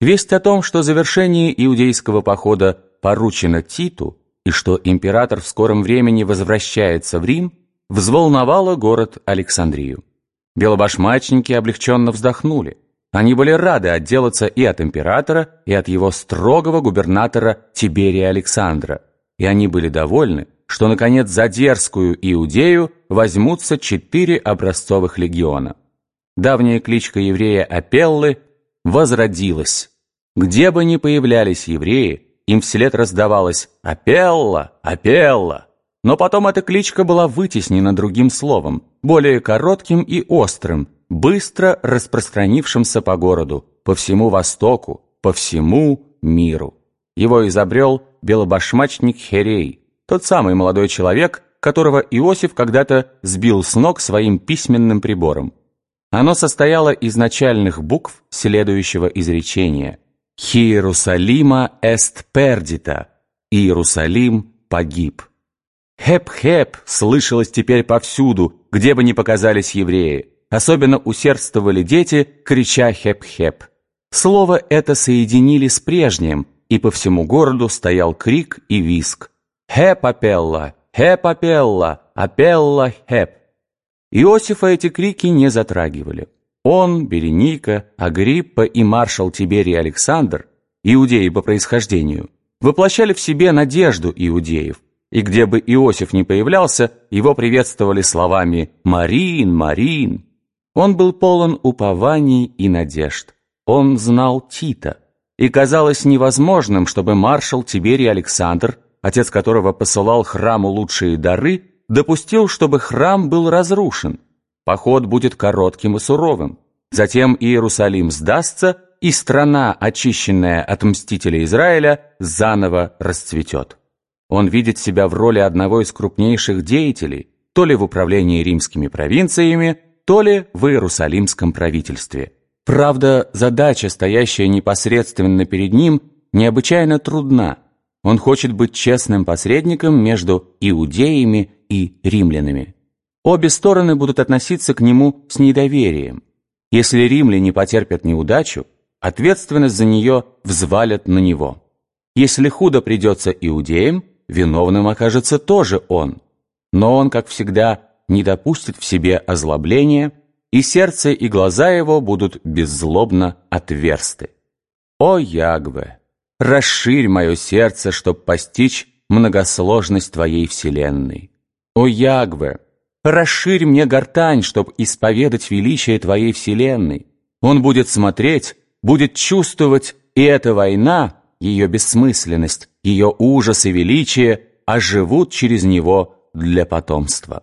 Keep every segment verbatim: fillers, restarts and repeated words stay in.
Весть о том, что завершение иудейского похода поручено Титу и что император в скором времени возвращается в Рим, взволновала город Александрию. Белобашмачники облегченно вздохнули. Они были рады отделаться и от императора, и от его строгого губернатора Тиберия Александра, и они были довольны, что, наконец, за дерзкую Иудею возьмутся четыре образцовых легиона. Давняя кличка еврея Апеллы возродилась. Где бы ни появлялись евреи, им вслед раздавалось «Апелла! Апелла!». Но потом эта кличка была вытеснена другим словом, более коротким и острым, быстро распространившимся по городу, по всему Востоку, по всему миру. Его изобрел белобашмачник Херей, тот самый молодой человек, которого Иосиф когда-то сбил с ног своим письменным прибором. Оно состояло из начальных букв следующего изречения: «Хиерусалима эст пердита» — «Иерусалим погиб». «Хеп-хеп» слышалось теперь повсюду, где бы ни показались евреи. Особенно усердствовали дети, крича «хеп-хеп». Слово это соединили с прежним, и по всему городу стоял крик и визг: «Хеп Апелла! Хеп Апелла! Апелла хеп!». Иосифа эти крики не затрагивали. Он, Береника, Агриппа и маршал Тиберий Александр, иудеи по происхождению, воплощали в себе надежду иудеев, и где бы Иосиф ни появлялся, его приветствовали словами «Марин! Марин!». Он был полон упований и надежд. Он знал Тита, и казалось невозможным, чтобы маршал Тиберий Александр, отец которого посылал храму лучшие дары, допустил, чтобы храм был разрушен. Поход будет коротким и суровым. Затем Иерусалим сдастся, и страна, очищенная от мстителей Израиля, заново расцветет. Он видит себя в роли одного из крупнейших деятелей, то ли в управлении римскими провинциями, то ли в Иерусалимском правительстве. Правда, задача, стоящая непосредственно перед ним, необычайно трудна. Он хочет быть честным посредником между иудеями и римлянами. Обе стороны будут относиться к нему с недоверием. Если римляне потерпят неудачу, ответственность за нее взвалят на него. Если худо придется иудеям, виновным окажется тоже он. Но он, как всегда, не допустит в себе озлобления, и сердце и глаза его будут беззлобно отверсты. О, Ягве, расширь мое сердце, чтоб постичь многосложность Твоей вселенной. О, Ягве, расширь мне гортань, чтоб исповедать величие Твоей вселенной. Он будет смотреть, будет чувствовать, и эта война, ее бессмысленность, ее ужас и величие оживут через него для потомства.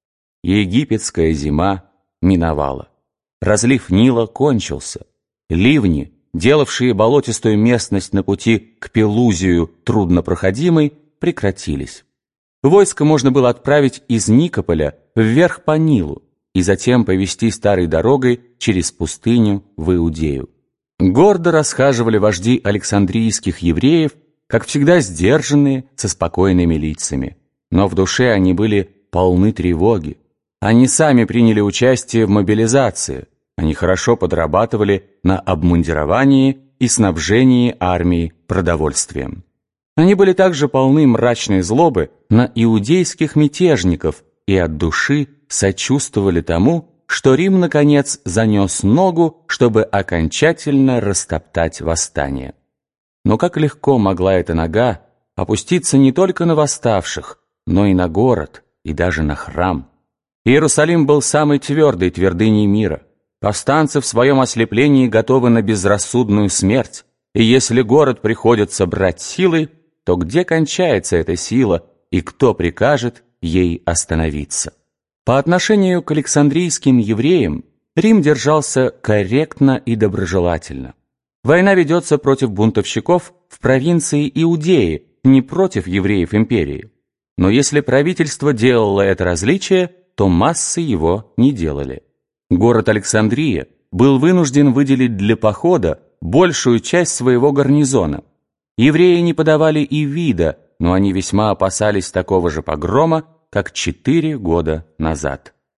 Египетская зима миновала. Разлив Нила кончился. Ливни, делавшие болотистую местность на пути к Пелузию труднопроходимой, прекратились. Войско можно было отправить из Никополя вверх по Нилу и затем повести старой дорогой через пустыню в Иудею. Гордо расхаживали вожди александрийских евреев, как всегда сдержанные, со спокойными лицами. Но в душе они были полны тревоги. Они сами приняли участие в мобилизации. Они хорошо подрабатывали на обмундировании и снабжении армии продовольствием. Они были также полны мрачной злобы на иудейских мятежников и от души сочувствовали тому, что Рим, наконец, занес ногу, чтобы окончательно растоптать восстание. Но как легко могла эта нога опуститься не только на восставших, но и на город, и даже на храм. Иерусалим был самой твердой твердыней мира. Повстанцы в своем ослеплении готовы на безрассудную смерть, и если город приходится брать силой, то где кончается эта сила, и кто прикажет ей остановиться? По отношению к александрийским евреям Рим держался корректно и доброжелательно. Война ведется против бунтовщиков в провинции Иудеи, не против евреев империи. Но если правительство делало это различие, то массы его не делали. Город Александрия был вынужден выделить для похода большую часть своего гарнизона. Евреи не подавали и вида, но они весьма опасались такого же погрома, как четыре года назад.